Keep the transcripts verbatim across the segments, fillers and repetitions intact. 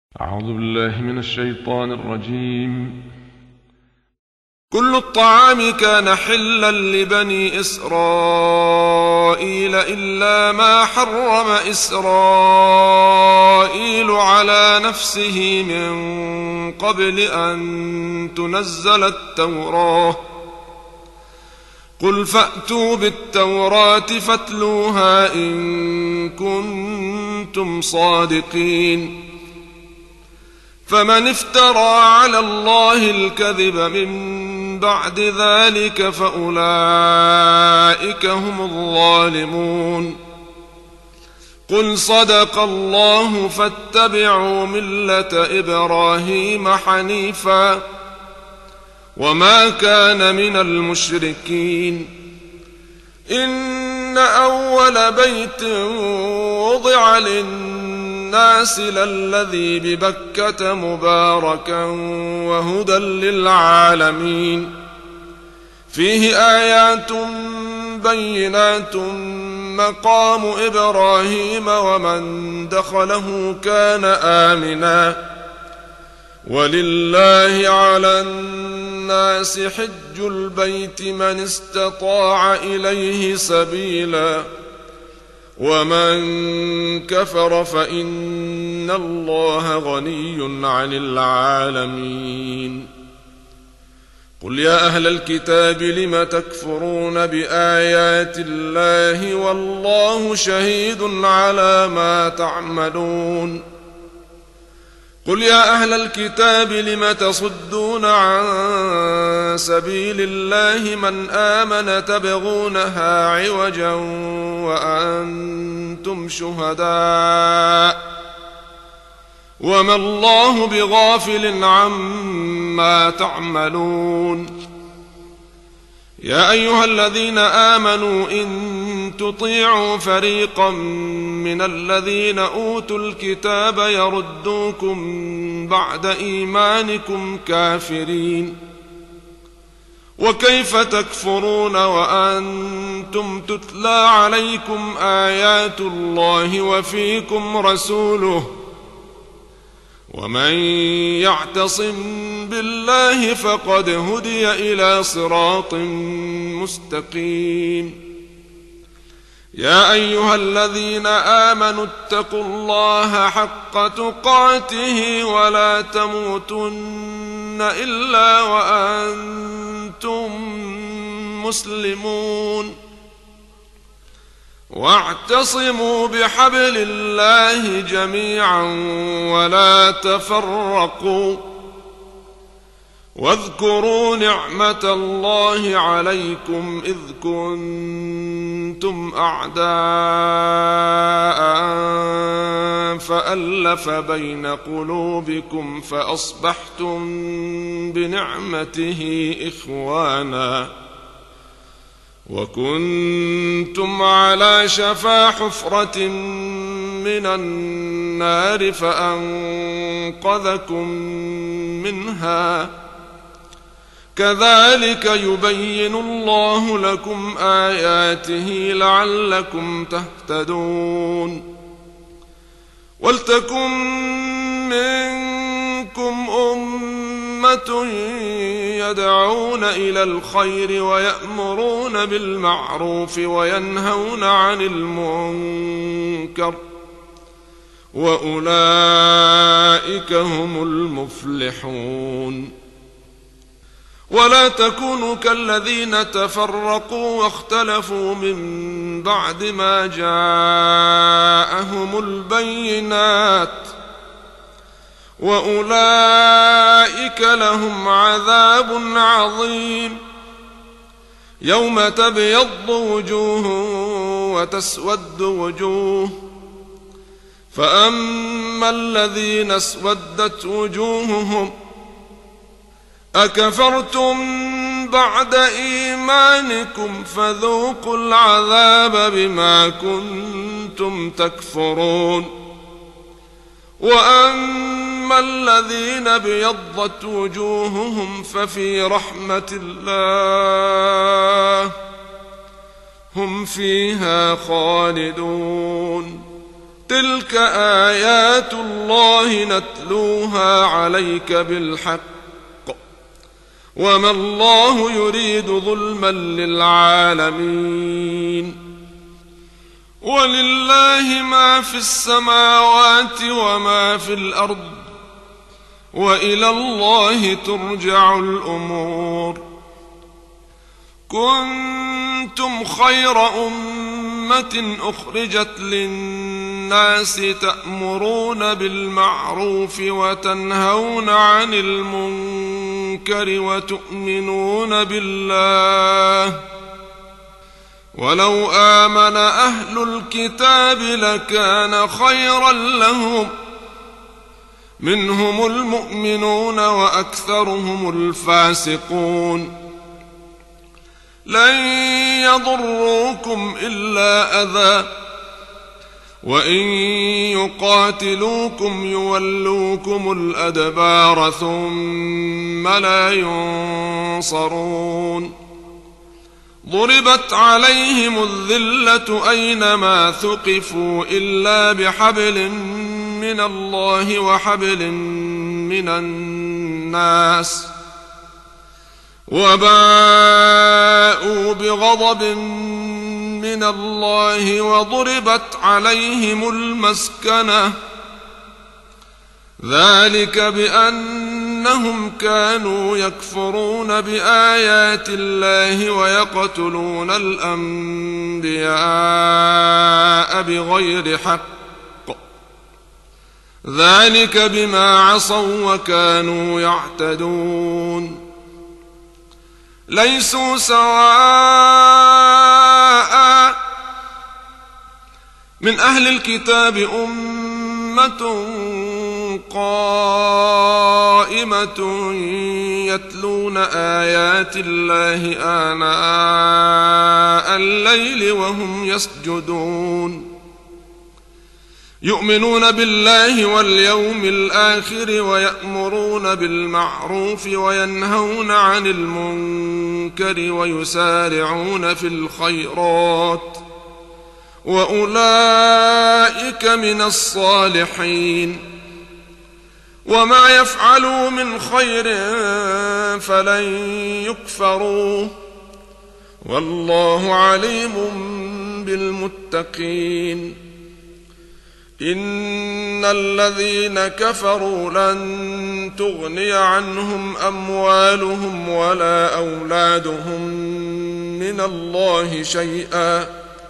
أعوذ بالله من الشيطان الرجيم. كل الطعام كان حلا لبني إسرائيل إلا ما حرم إسرائيل على نفسه من قبل أن تنزل التوراة. قل فأتوا بالتوراة فاتلوها إن كنتم صادقين. فمن افترى على الله الكذب من بعد ذلك فأولئك هم الظالمون. قل صدق الله فاتبعوا ملة إبراهيم حنيفا وما كان من المشركين. إن أول بيت وضع للناس للذي ببكة مباركا وهدى للعالمين. فيه آيات بينات مقام إبراهيم ومن دخله كان آمنا. ولله على الناس حج البيت من استطاع إليه سبيلا ومن كفر فإن الله غني عن العالمين. قل يا أهل الكتاب لم تكفرون بآيات الله والله شهيد على ما تعملون. قل يا أهل الكتاب لم تصدون عن سبيل الله من آمن تبغونها عوجا وأنتم شهداء وما الله بغافل عما تعملون. يا أيها الذين آمنوا إن تطيعوا فريقا من الذين أوتوا الكتاب يردوكم بعد إيمانكم كافرين. وكيف تكفرون وأنتم تتلى عليكم آيات الله وفيكم رسوله ومن يعتصم بالله فقد هدي إلى صراط مستقيم. يا أيها الذين آمنوا اتقوا الله حق تقاته ولا تموتن إلا وأنتم مسلمون. واعتصموا بحبل الله جميعا ولا تفرقوا. واذكروا نعمة الله عليكم إذ كنتم أعداء فألف بين قلوبكم فأصبحتم بنعمته إخوانا وكنتم على شفا حفرة من النار فأنقذكم منها. كذلك يبين الله لكم آياته لعلكم تهتدون. ولتكن منكم أمة يدعون إلى الخير ويأمرون بالمعروف وينهون عن المنكر وأولئك هم المفلحون. ولا تكونوا كالذين تفرقوا واختلفوا من بعد ما جاءهم البينات وأولئك لهم عذاب عظيم. يوم تبيض وجوه وتسود وجوه فأما الذين اسودت وجوههم أكفرتم بعد إيمانكم فذوقوا العذاب بما كنتم تكفرون. وأما الذين ابيضت وجوههم ففي رحمة الله هم فيها خالدون. تلك آيات الله نتلوها عليك بالحق وما الله يريد ظلما للعالمين ولله ما في السماوات وما في الأرض وإلى الله ترجع الأمور كنتم خير أمة أخرجت للناس تأمرون بالمعروف وتنهون عن المنكر وتؤمنون بالله ولو آمن أهل الكتاب لكان خيرا لهم منهم المؤمنون وأكثرهم الفاسقون لن يضروكم إلا أذى وإن يقاتلوكم يولوكم الأدبار ثم لا ينصرون ضربت عليهم الذلة أينما ثقفوا إلا بحبل من الله وحبل من الناس وباءوا بغضب من الله وضربت عليهم المسكنة ذلك بأنهم كانوا يكفرون بآيات الله ويقتلون الأنبياء بغير حق ذلك بما عصوا وكانوا يعتدون ليسوا سواء من أهل الكتاب أمة قائمة يتلون آيات الله آناء الليل وهم يسجدون يؤمنون بالله واليوم الآخر ويأمرون بالمعروف وينهون عن المنكر ويسارعون في الخيرات وأولئك من الصالحين وما يفعلوا من خير فلن يكفروا والله عليم بالمتقين إن الذين كفروا لن تغني عنهم أموالهم ولا أولادهم من الله شيئا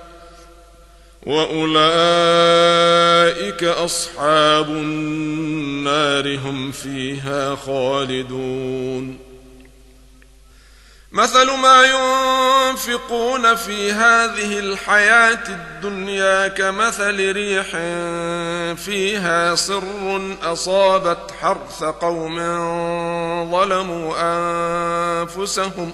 وأولئك أصحاب النار هم فيها خالدون مثل ما ينفقون في هذه الحياة الدنيا كمثل ريح فيها صر أصابت حرث قوم ظلموا أنفسهم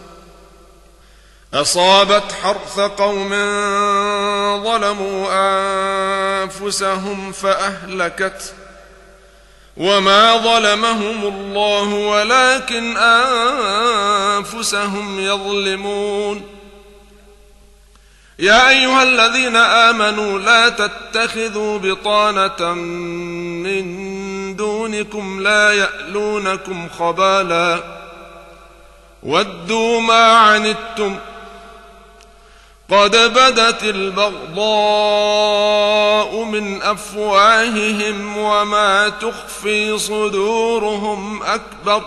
أصابت حرث قوم ظلموا أنفسهم فأهلكته وما ظلمهم الله ولكن أنفسهم يظلمون يا أيها الذين آمنوا لا تتخذوا بطانة من دونكم لا يألونكم خبالا ودوا ما عنتم قد بدت البغضاء من أفواههم وما تخفي صدورهم أكبر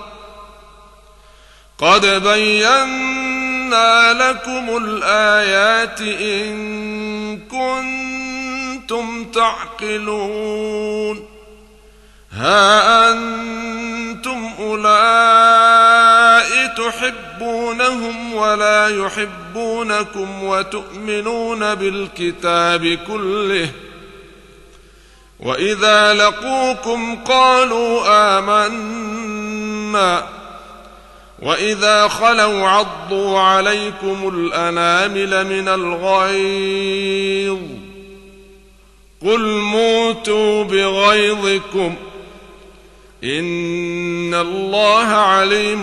قد بينا لكم الآيات إن كنتم تعقلون ها أنتم أولئك تحبونهم ولا يحبونكم وتؤمنون بالكتاب كله وإذا لقوكم قالوا آمنا وإذا خلوا عضوا عليكم الأنامل من الغيظ قل موتوا بغيظكم إن الله عليم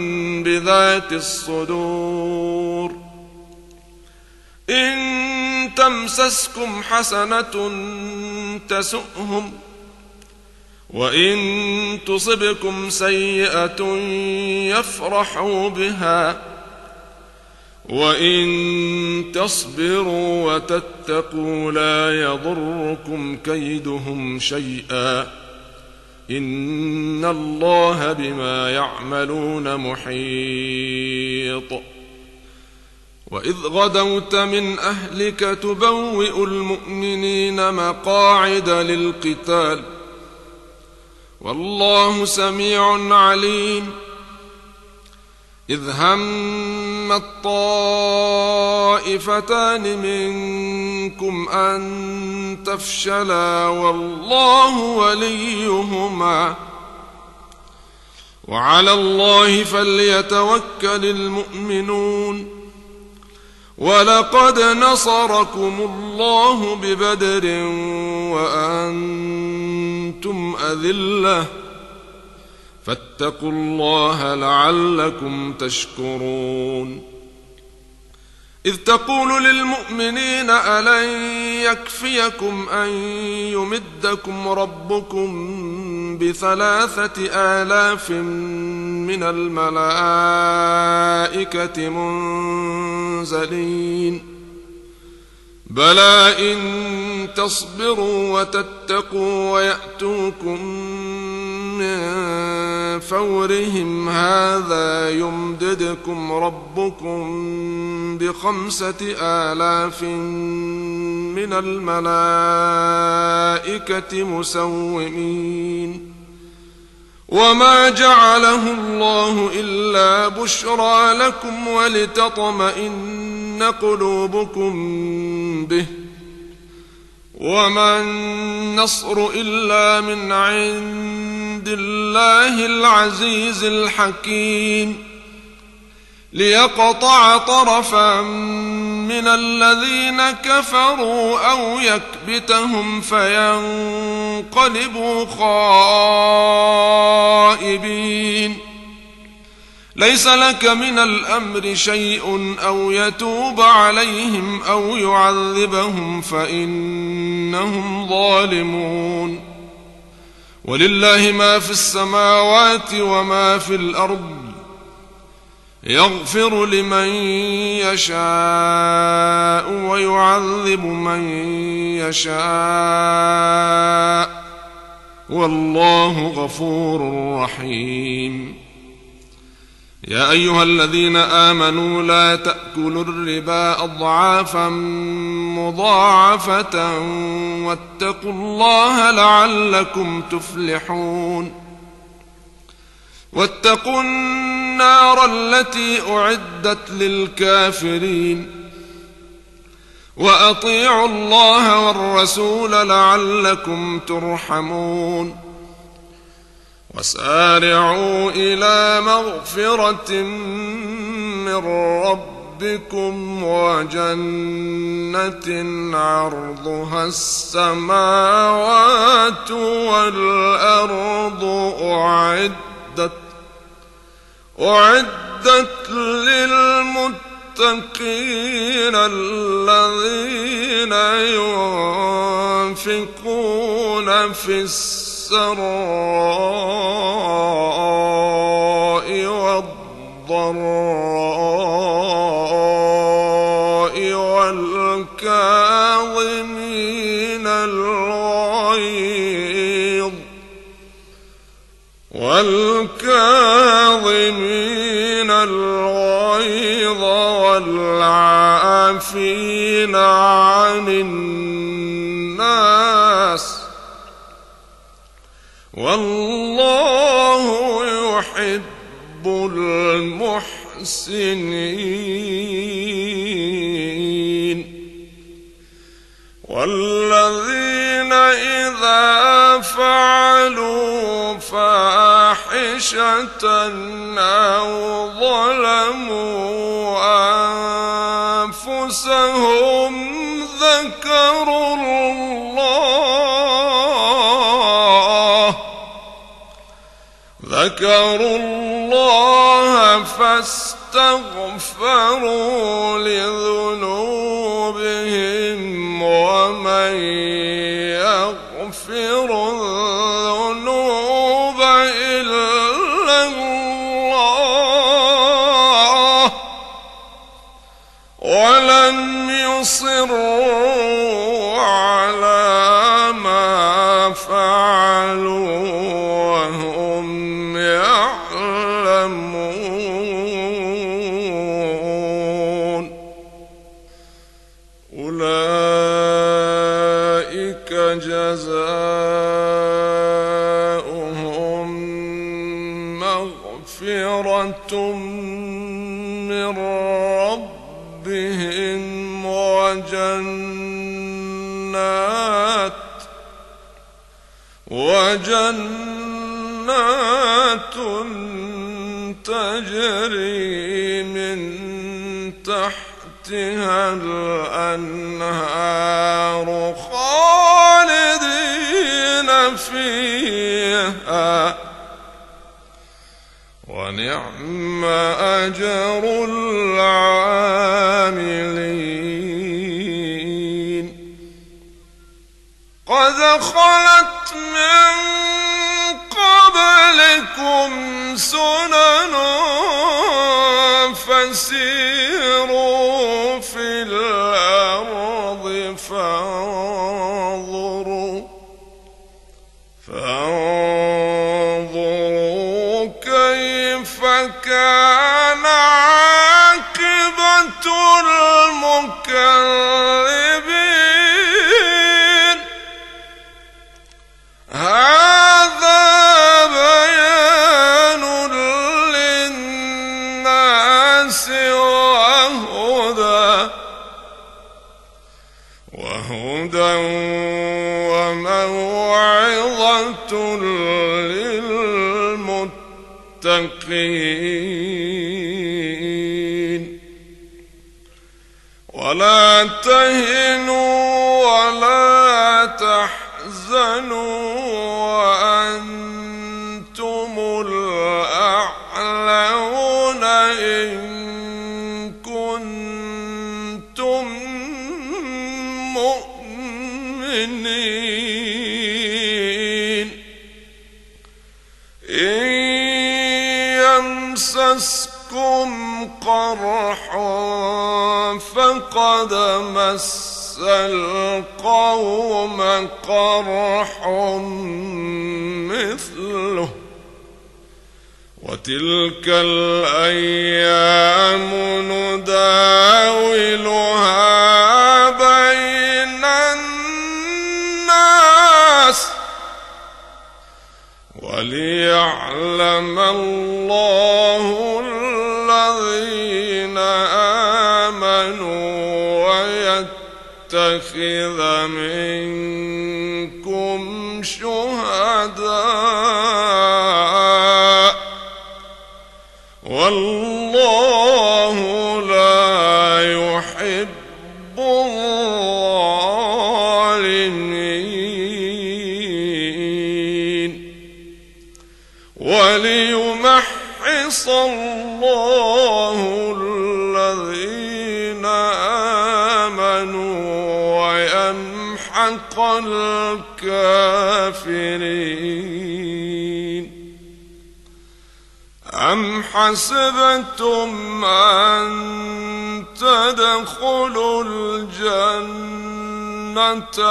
بذات الصدور إن تمسسكم حسنة تسؤهم وإن تصبكم سيئة يفرحوا بها وإن تصبروا وتتقوا لا يضركم كيدهم شيئا إن الله بما يعملون محيط. وإذ غدوت من أهلك تبوئ المؤمنين مقاعد للقتال والله سميع عليم. إذ هم الطائفتان منكم أن تفشلا والله وليهما وعلى الله فليتوكل المؤمنون. ولقد نصركم الله ببدر وأنتم أذلة فاتقوا الله لعلكم تشكرون. إذ تقول للمؤمنين ألن يكفيكم أن يمدكم ربكم بثلاثة آلاف من الملائكة منزلين بلى إن تصبروا وتتقوا ويأتوكم من فورهم هذا يمددكم ربكم بخمسة آلاف من الملائكة مسومين وما جعله الله إلا بشرى لكم ولتطمئن قلوبكم به وما النصر إلا من عند الله العزيز الحكيم ليقطع طرفا من الذين كفروا أو يكبتهم فينقلبوا خائبين ليس لك من الأمر شيء أو يتوب عليهم أو يعذبهم فإنهم ظالمون. ولله ما في السماوات وما في الأرض يغفر لمن يشاء ويعذب من يشاء والله غفور رحيم. يا أيها الذين آمنوا لا تأكلوا الربا أضعافا مضاعفة واتقوا الله لعلكم تفلحون. واتقوا النار التي أعدت للكافرين وأطيعوا الله والرسول لعلكم ترحمون. وسارعوا إلى مغفرة من ربكم وجنة عرضها السماوات والأرض أعدت أعدت للمتقين الذين ينفقون في السراء والضراء والكاظمين الغيظ والكاظمين الغيظ والعافين عن الناس والله يحب المحسنين. والذين إذا فعلوا فاحشة أو ظلموا أنفسهم ذكروا الله ذكروا الله فاستغفروا لذنوبهم ومن يغفر الذنوب إلا الله ولم يصروا على ما فعلوا وهم يعلمون أولئك جزاؤهم مغفرة من ربهم وجنات وجنات تجري من تحتها الأنهار خالدين فيها ونعم أجر العاملين قد خلت من قبلكم سنن فسيروا في الأرض فانظروا فانظروا كيف كان عاقبة المكذبين هذا بيان للناس وهدى وهدى وموعظة للمتقين ولا تهنوا ولا تحزنوا وأنتم الأعلون إن كنتم مؤمنين إن يمسسكم قرح فقد مس القوم قرح مثله وتلك الأيام نداولها بين الناس وليعلم الله الذين آمنوا ويتخذ منكم شهداء والله لا يحب الظالمين وليمحص الله الذين آمنوا ويمحق الكافرين أم حسبتم أن تدخلوا الجنة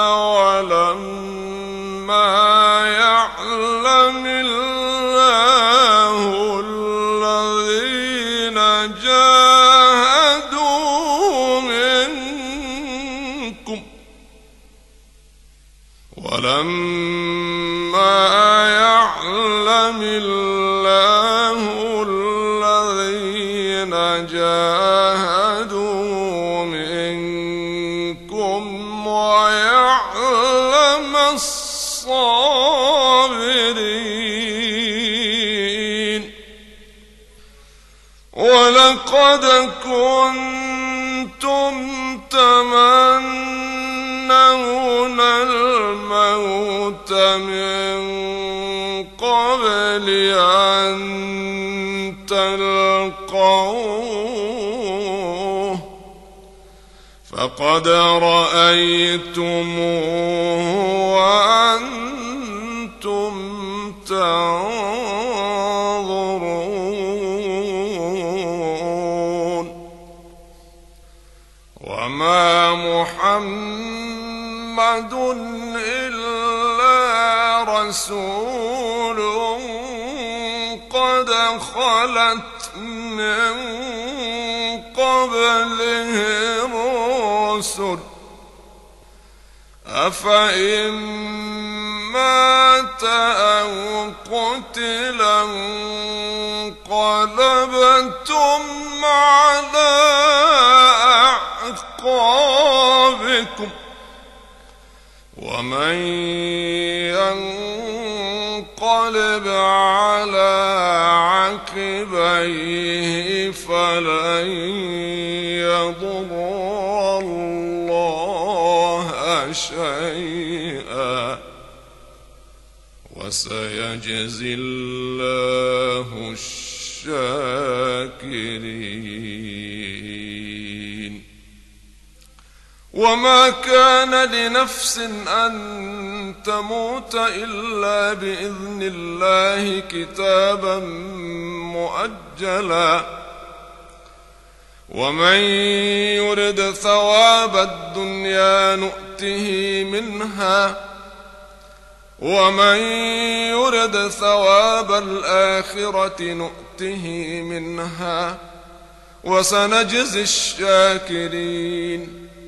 ولما يعلم الله الذين جاهدوا منكم ولما يعلم الله الذين جاهدوا منكم ويعلم الصابرين ولقد كنتم تمنون الموت من قبل أن تلقوه فقد رأيتموه وأنتم تنظرون وما محمد إلا رسول قد خلت من قبله الرسل أفإن مات أو قتلا انقلبتم على أعقابكم ومن ينقلب على عقبيه فلن يضر الله شيئا وسيجزي الله الشاكرين وما كان لنفس أن تموت إلا بإذن الله كتابا مؤجلا ومن يرد ثواب الدنيا نؤته منها ومن يرد ثواب الآخرة نؤته منها وسنجزي الشاكرين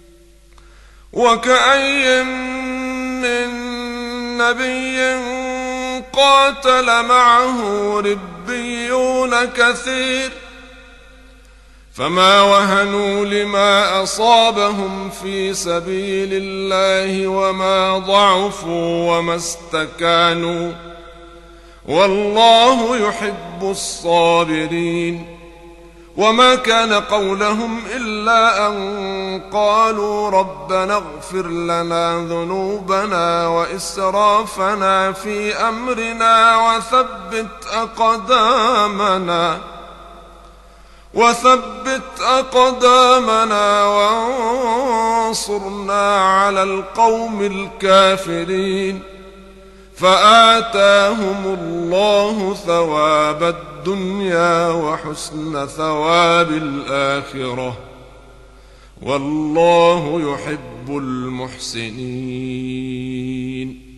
وكأي من نبي قاتل معه ربيون كثير فما وهنوا لما أصابهم في سبيل الله وما ضعفوا وما استكانوا والله يحب الصابرين وما كان قولهم إلا أن قالوا ربنا اغفر لنا ذنوبنا وإسرافنا في أمرنا وثبت أقدامنا وثبت أقدامنا وانصرنا على القوم الكافرين فآتاهم الله ثواب الدنيا وحسن ثواب الآخرة والله يحب المحسنين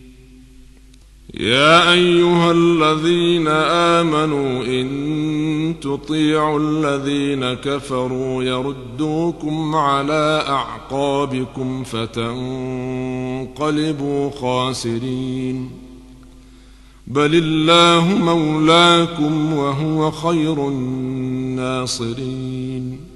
يا أيها الذين آمنوا إن تطيعوا الذين كفروا يردوكم على أعقابكم فتنقلبوا خاسرين بل الله مولاكم وهو خير الناصرين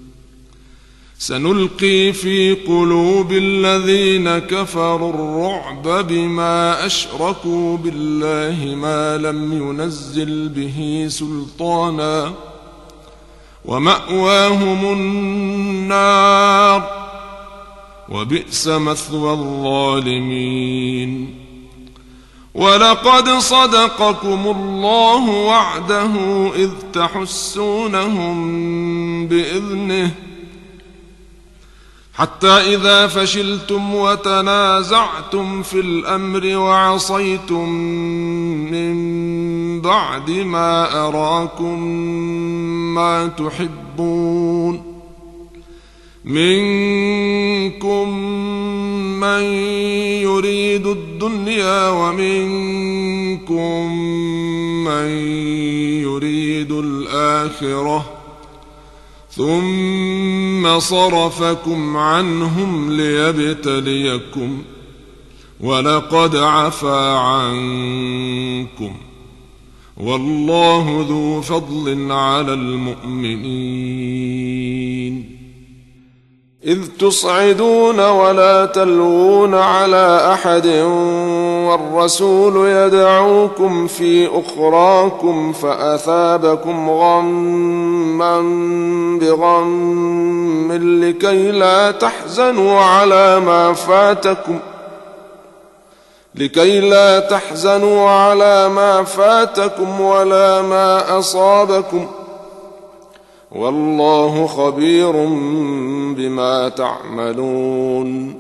سنلقي في قلوب الذين كفروا الرعب بما أشركوا بالله ما لم ينزل به سلطانا ومأواهم النار وبئس مثوى الظالمين ولقد صدقكم الله وعده إذ تحسونهم بإذنه حتى إذا فشلتم وتنازعتم في الأمر وعصيتم من بعد ما أراكم ما تحبون منكم من يريد الدنيا ومنكم من يريد الآخرة ثم صرفكم عنهم ليبتليكم ولقد عفا عنكم والله ذو فضل على المؤمنين إذ تصعدون ولا تلوون على أحد والرسول يدعوكم في أخراكم فأثابكم غما بغم لكي لا تحزنوا على ما فاتكم لكي لا تحزنوا على ما فاتكم ولا ما أصابكم والله خبير بما تعملون.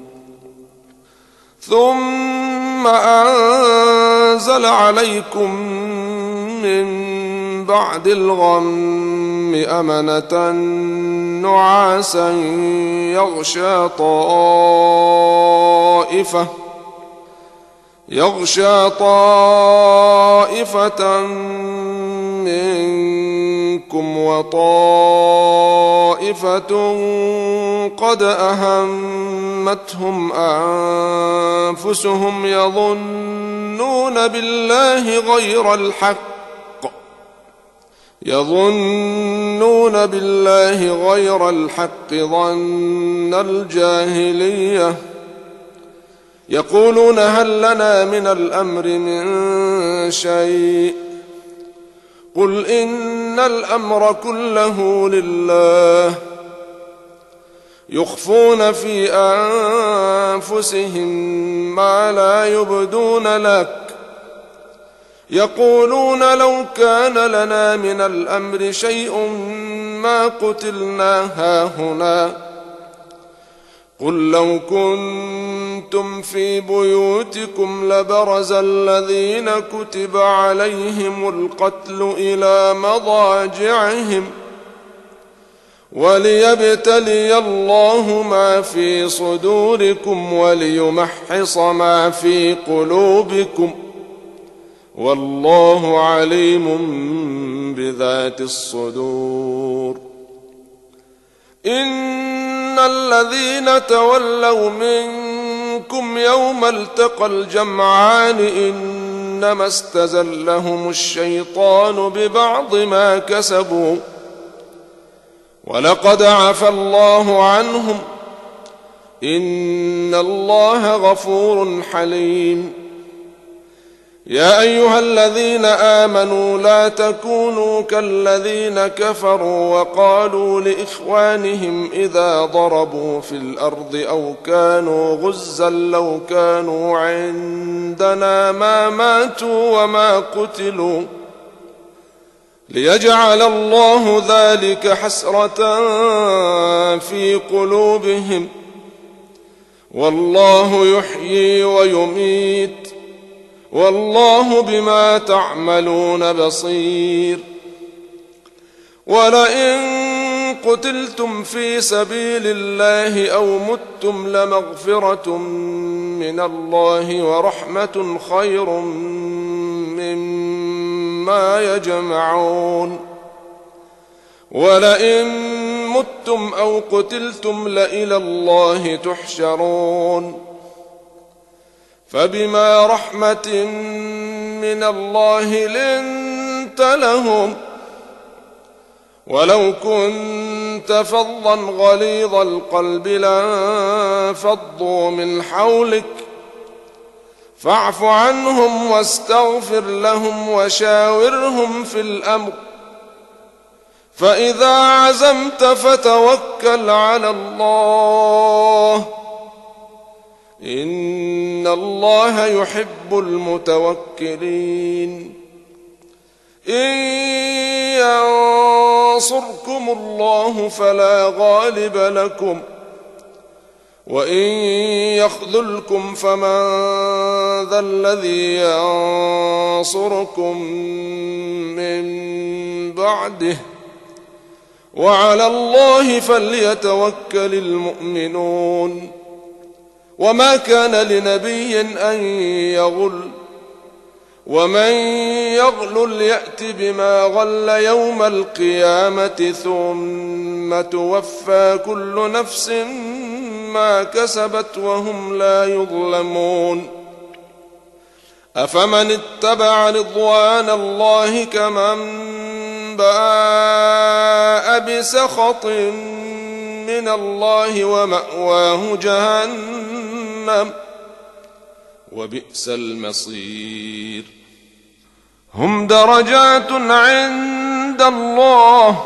ثم أنزل عليكم من بعد الغم أمنة نعاسا يغشى طائفة يغشى طائفة منكم وطائفة قد أهمتهم أنفسهم يظنون بالله غير الحق يظنون بالله غير الحق ظن الجاهلية يقولون هل لنا من الأمر من شيء قل إن الأمر كله لله يخفون في أنفسهم ما لا يبدون لك يقولون لو كان لنا من الأمر شيء ما قتلنا هاهنا قل لو كنتم في بيوتكم لبرز الذين كتب عليهم القتل إلى مضاجعهم وليبتلي الله ما في صدوركم وليمحص ما في قلوبكم والله عليم بذات الصدور. إن الذين تولوا منكم يوم التقى الجمعان إنما استزلهم الشيطان ببعض ما كسبوا ولقد عفى الله عنهم إن الله غفور حليم. يا أيها الذين آمنوا لا تكونوا كالذين كفروا وقالوا لإخوانهم إذا ضربوا في الأرض أو كانوا غزا لو كانوا عندنا ما ماتوا وما قتلوا ليجعل الله ذلك حسرة في قلوبهم والله يحيي ويميت والله بما تعملون بصير. ولئن قتلتم في سبيل الله أو متم لمغفرة من الله ورحمة خير مما يجمعون. ولئن متم أو قتلتم لإلى الله تحشرون. فبما رحمة من الله لنت لهم ولو كنت فظا غليظ القلب لانفضوا من حولك فاعف عنهم واستغفر لهم وشاورهم في الأمر فإذا عزمت فتوكل على الله إن الله يحب المتوكلين. إن ينصركم الله فلا غالب لكم وإن يخذلكم فمن ذا الذي ينصركم من بعده وعلى الله فليتوكل المؤمنون. وما كان لنبي أن يغل ومن يغل يأت بما غل يوم القيامة ثم توفى كل نفس ما كسبت وهم لا يظلمون. أفمن اتبع رضوان الله كمن باء بسخط من الله ومأواه جهنم وبئس المصير. هم درجات عند الله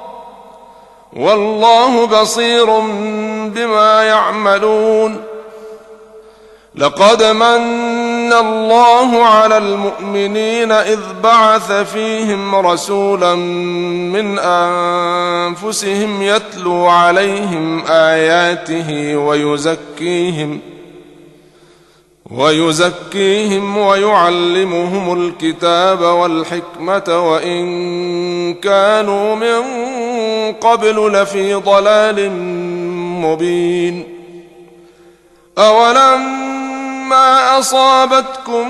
والله بصير بما يعملون. لقد من الله على المؤمنين إذ بعث فيهم رسولا من أنفسهم يتلو عليهم آياته ويزكيهم ويزكيهم ويعلمهم الكتاب والحكمة وإن كانوا من قبل لفي ضلال مبين. أولما أصابتكم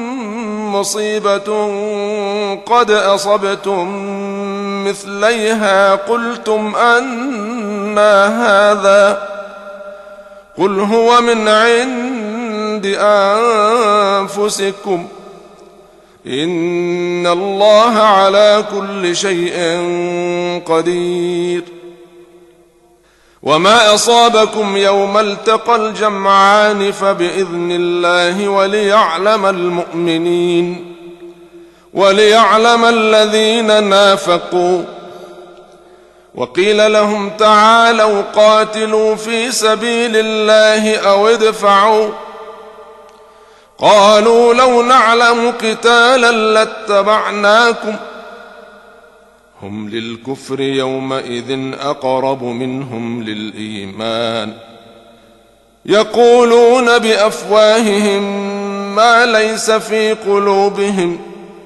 مصيبة قد أصبتم مثليها قلتم أنى هذا قل هو من عند أنفسكم إن الله على كل شيء قدير. وما أصابكم يوم التقى الجمعان فبإذن الله وليعلم المؤمنين وليعلم الذين نافقوا. وقيل لهم تعالوا قاتلوا في سبيل الله أو ادفعوا قالوا لو نعلم قتالا لاتبعناكم هم للكفر يومئذ أقرب منهم للإيمان يقولون بأفواههم ما ليس في قلوبهم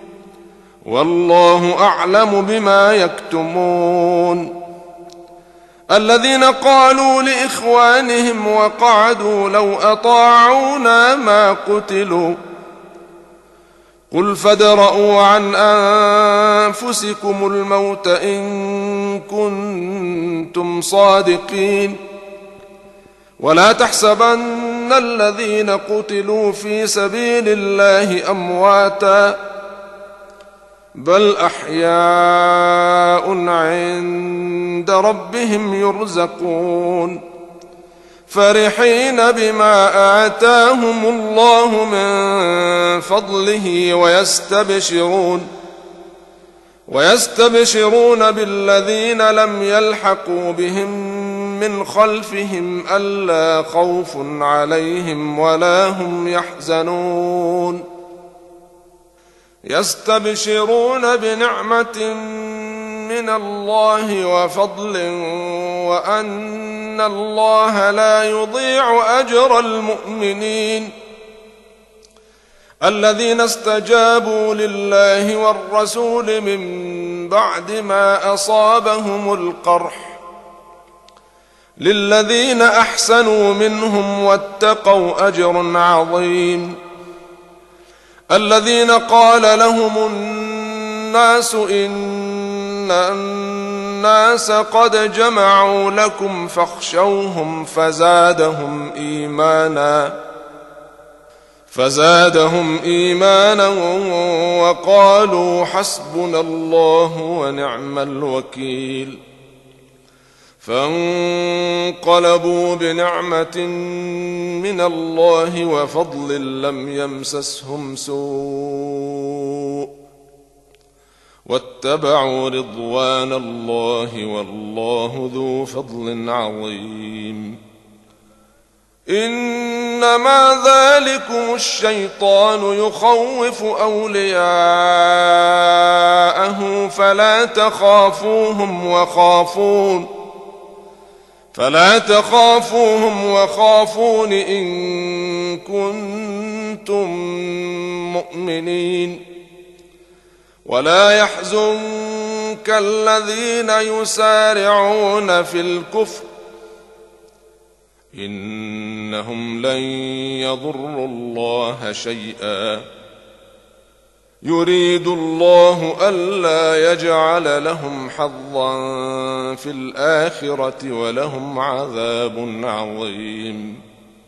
والله أعلم بما يكتمون. الذين قالوا لإخوانهم وقعدوا لو أطاعونا ما قتلوا قل فادرءوا عن أنفسكم الموت إن كنتم صادقين ولا تحسبن الذين قتلوا في سبيل الله أمواتا بل أحياء عند ربهم يرزقون فرحين بما آتاهم الله من فضله ويستبشرون ويستبشرون بالذين لم يلحقوا بهم من خلفهم ألا خوف عليهم ولا هم يحزنون يستبشرون بنعمة من الله وفضل وأن الله لا يضيع أجر المؤمنين. الذين استجابوا لله والرسول من بعد ما أصابهم القرح للذين أحسنوا منهم واتقوا أجر عظيم. الذين قال لهم الناس إن الناس قد جمعوا لكم فاخشوهم فزادهم إيمانا فزادهم إيمانا وقالوا حسبنا الله ونعم الوكيل. فانقلبوا بنعمة من الله وفضل لم يمسسهم سوء واتبعوا رضوان الله والله ذو فضل عظيم. إنما ذلكم الشيطان يخوف أولياءه فلا تخافوهم وخافون فلا تخافوهم وخافون إن كنتم مؤمنين. ولا يحزنك الذين يسارعون في الكفر إنهم لن يضروا الله شيئا يريد الله ألا يجعل لهم حظا في الآخرة ولهم عذاب عظيم.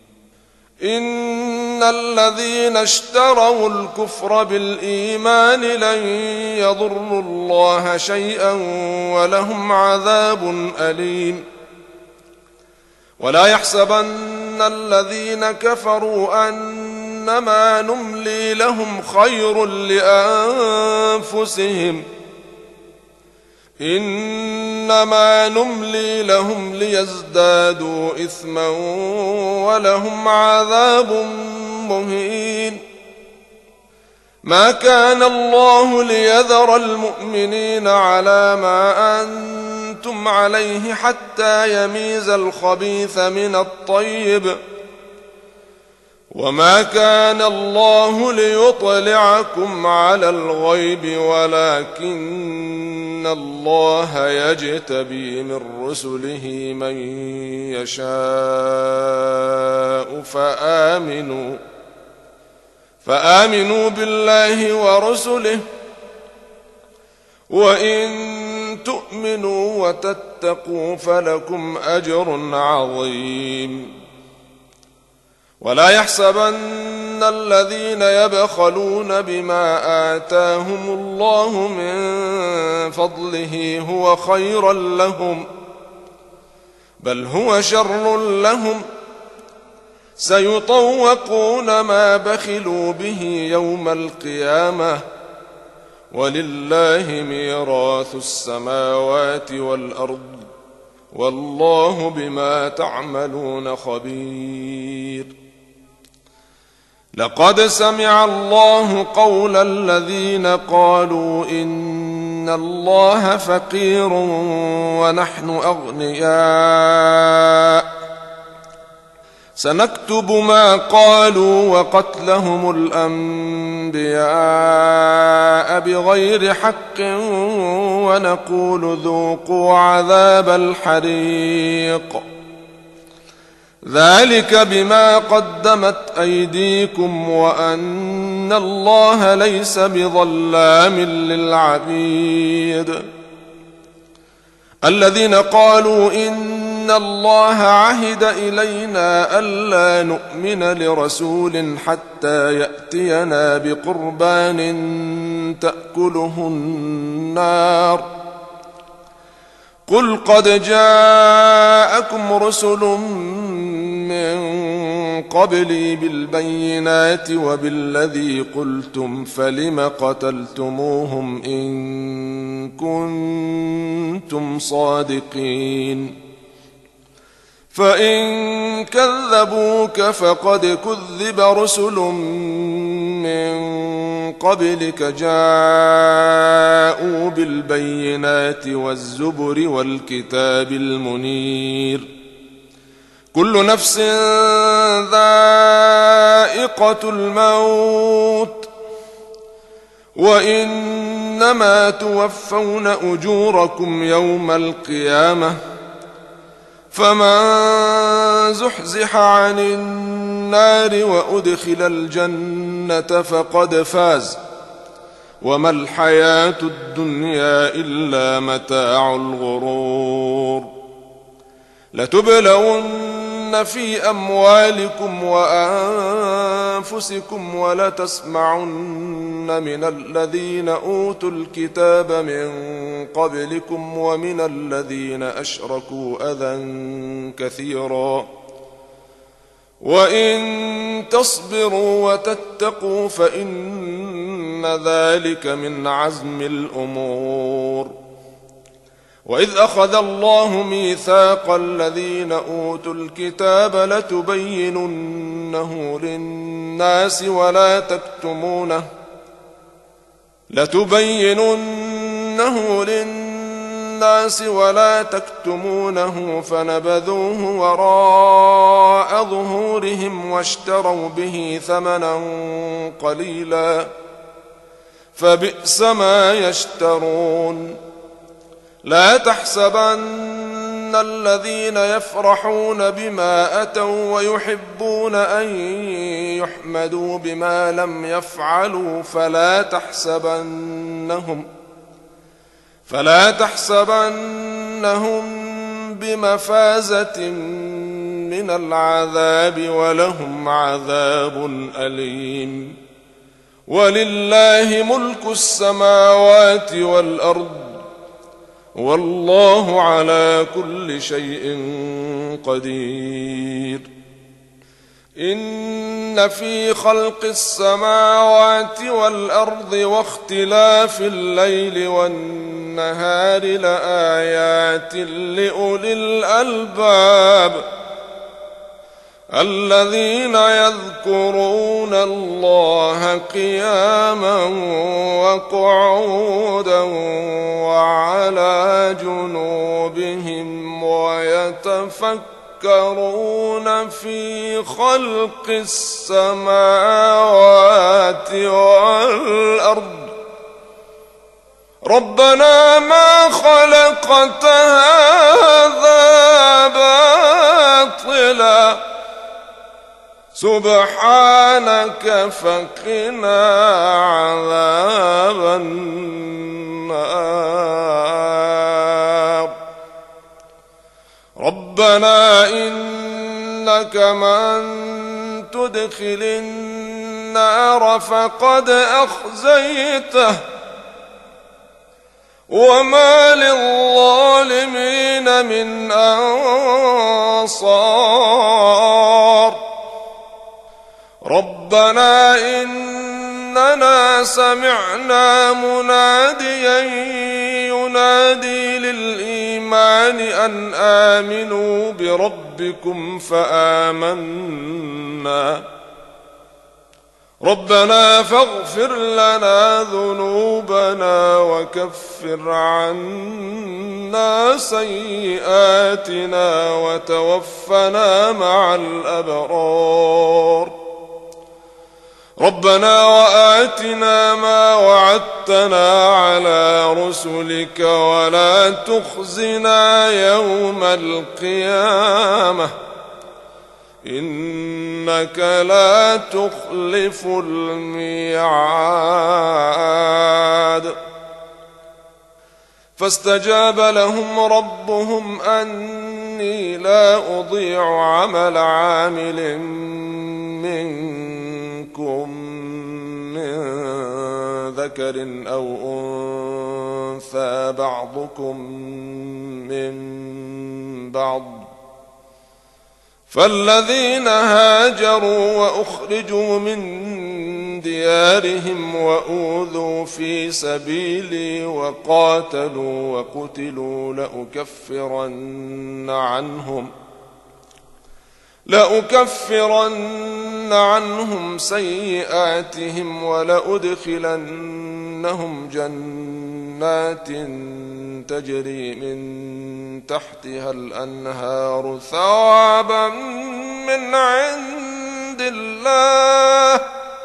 إن الذين اشتروا الكفر بالإيمان لن يضروا الله شيئا ولهم عذاب أليم. ولا يحسبن الذين كفروا أنما نملي لهم خير لأنفسهم إنما نملي لهم ليزدادوا إثما ولهم عذاب مهين. ما كان الله ليذر المؤمنين على ما أنتم عليه حتى يميز الخبيث من الطيب، وما كان الله ليطلعكم على الغيب ولكن الله يجتبي من رسله من يشاء فآمنوا فآمنوا بالله ورسله، وإن تؤمنوا وتتقوا فلكم أجر عظيم. ولا يحسبن الذين يبخلون بما آتاهم الله من فضله هو خيرا لهم، بل هو شر لهم، سيطوقون ما بخلوا به يوم القيامة، ولله ميراث السماوات والأرض، والله بما تعملون خبير. لقد سمع الله قول الذين قالوا إن الله فقير ونحن أغنياء، سنكتب ما قالوا وقتلهم الأنبياء بغير حق ونقول ذوقوا عذاب الحريق، ذلك بما قدمت أيديكم وأن الله ليس بظلام للعبيد. الذين قالوا إن الله عهد إلينا ألا نؤمن لرسول حتى يأتينا بقربان تأكله النار، قل قد جاءكم رسل من قبلي بالبينات وبالذي قلتم فلم قتلتموهم إن كنتم صادقين، فإن كذبوك فقد كذب رسل من قبلك جاءوا بالبينات والزبر والكتاب المنير، كل نفس ذائقة الموت، وإنما توفون أجوركم يوم القيامة، فمن زحزح عن النار وأدخل الجنة فقد فاز، وما الحياة الدنيا إلا متاع الغرور. لتبلون في أموالكم وأنفسكم ولتسمعن من الذين أوتوا الكتاب من قبلكم ومن الذين أشركوا أذى كثيرا، وإن تصبروا وتتقوا فإن ذلك من عزم الأمور. وإذ أخذ الله ميثاق الذين أوتوا الكتاب لتبيننه للناس ولا تكتمونه لتبيننه للناس ولا تكتمونه فنبذوه وراء ظهورهم واشتروا به ثمنا قليلا فبئس ما يشترون. لا تحسبن الذين يفرحون بما أتوا ويحبون أن يحمدوا بما لم يفعلوا فلا تحسبنهم فلا تحسبنهم بمفازة من العذاب ولهم عذاب أليم. ولله ملك السماوات والأرض والله على كل شيء قدير. إن في خلق السماوات والأرض واختلاف الليل والنهار لآيات لأولي الألباب الذين يذكرون الله قياما وقعودا وعلى جنوبهم ويتفكرون في خلق السماوات والأرض ربنا ما خلقت هذا باطلا سبحانك فقنا عذاب النار ربنا إنك من تدخل النار فقد أخزيته وما للظالمين من أنصار ربنا إننا سمعنا مناديا ينادي للإيمان أن آمنوا بربكم فآمنا ربنا فاغفر لنا ذنوبنا وكفر عنا سيئاتنا وتوفنا مع الأبرار ربنا وآتنا ما وعدتنا على رسلك ولا تخزنا يوم القيامة إنك لا تخلف الميعاد فاستجاب لهم ربهم أني لا أضيع عمل عامل منكم من ذكر أو أنثى بعضكم من بعض فالذين هاجروا وأخرجوا من ديارهم وأوذوا في سبيلي وقاتلوا وقتلوا لأكفرن عنهم لأكفرن عنهم سيئاتهم ولأدخلنهم جنات تجري من تحتها الأنهار ثوابا من عند الله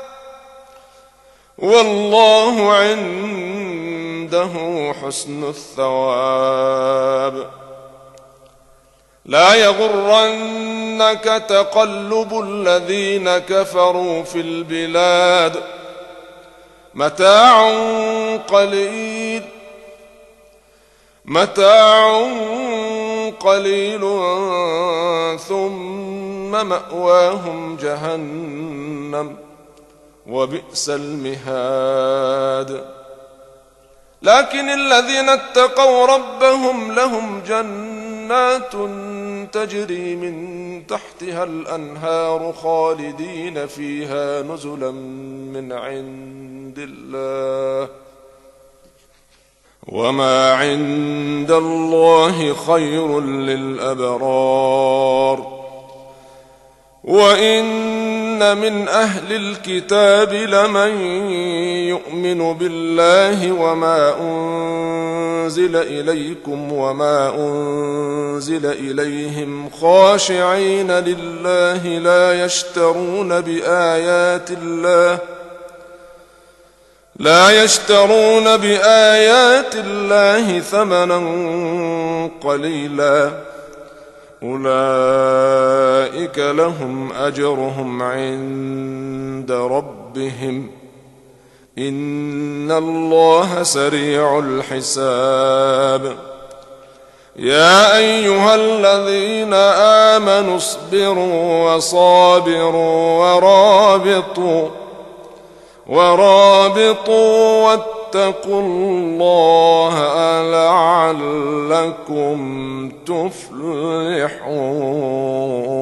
والله عنده حسن الثواب لا يغرنك تقلب الذين كفروا في البلاد متاع قليل متاع قليل ثم مأواهم جهنم وبئس المهاد لكن الذين اتقوا ربهم لهم جنات تجري من تحتها الأنهار خالدين فيها نزلا من عند الله وما عند الله خير للأبرار وإن من أهل الكتاب لمن يؤمن بالله وما أنزل إليكم وما أنزل إليهم خاشعين لله لا يشترون بآيات الله لا يشترون بآيات الله ثمنا قليلا أولئك لهم أجرهم عند ربهم إن الله سريع الحساب يا أيها الذين آمنوا اصبروا وصابروا ورابطوا ورابطوا واتقوا الله لعلكم تفلحون.